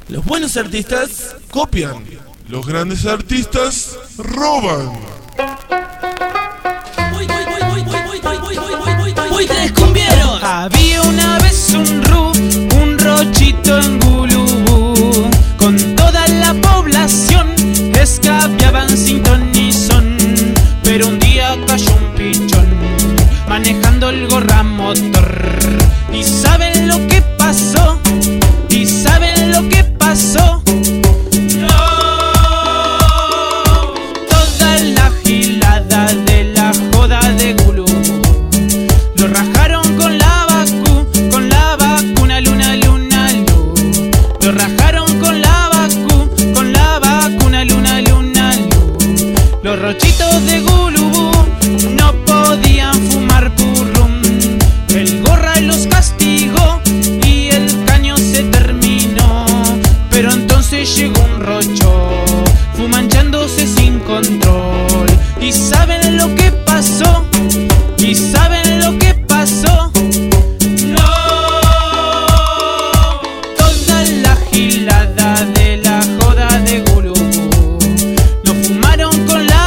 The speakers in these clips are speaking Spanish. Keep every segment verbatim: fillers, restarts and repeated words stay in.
Los buenos artistas copian, los grandes artistas roban. Muy tres cumbieros. Había una vez un ru, un rochito en Gulubú. Con toda la población escapeaban sin ton ni son. Pero un día cayó un pichón manejando el gorra motor. ¿Y saben lo que pasó? ¿Y saben lo que pasó? Los rochitos de Gulubú no podían fumar purrum. El gorra los castigó y el caño se terminó. Pero entonces llegó un rocho fumanchándose sin control. ¿Y saben lo que pasó? ¿Y saben lo que pasó? No, toda la gilada de la joda de Gulubú lo fumaron con la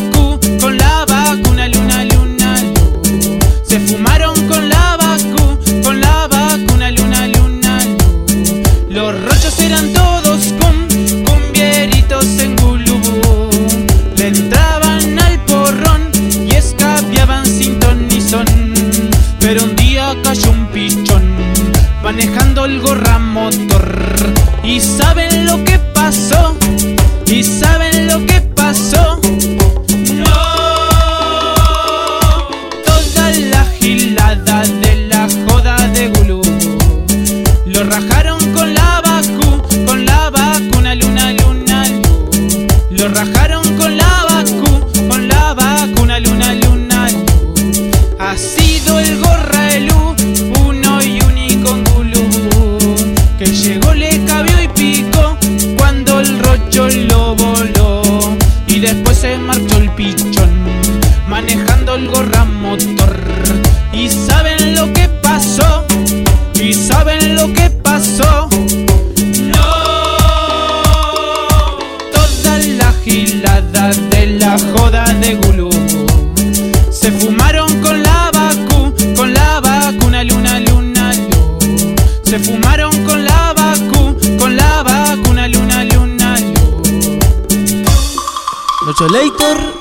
Se fumaron con la vacu, con la vacuna luna luna lu. Los rochos eran todos cum, cumbieritos en Gulubú. Le entraban al porrón y escapeaban sin ton ni son. Pero un día cayó un pichón manejando el gorra motor. ¿Y saben lo que pasó? ¿Y saben lo que pasó? De la joda de Gulubú lo rajaron con la vacu, con la vacuna luna luna lu. Lo rajaron con la vacu, con la vacuna luna luna lu. Ha sido el gorra elú, uno y único en Gulubú, que llegó, le cabió y picó cuando el rocho lo voló. Y después se marchó el pichón manejando el gorra motor. ¿Y saben lo que pasó? ¿Y saben lo que pasó? No, toda la gilada de la joda de Gulubú se fumaron con la vacu, con la vacuna luna luna lu. Se fumaron con la vacu, con la vacuna luna luna lu. Locho Leitor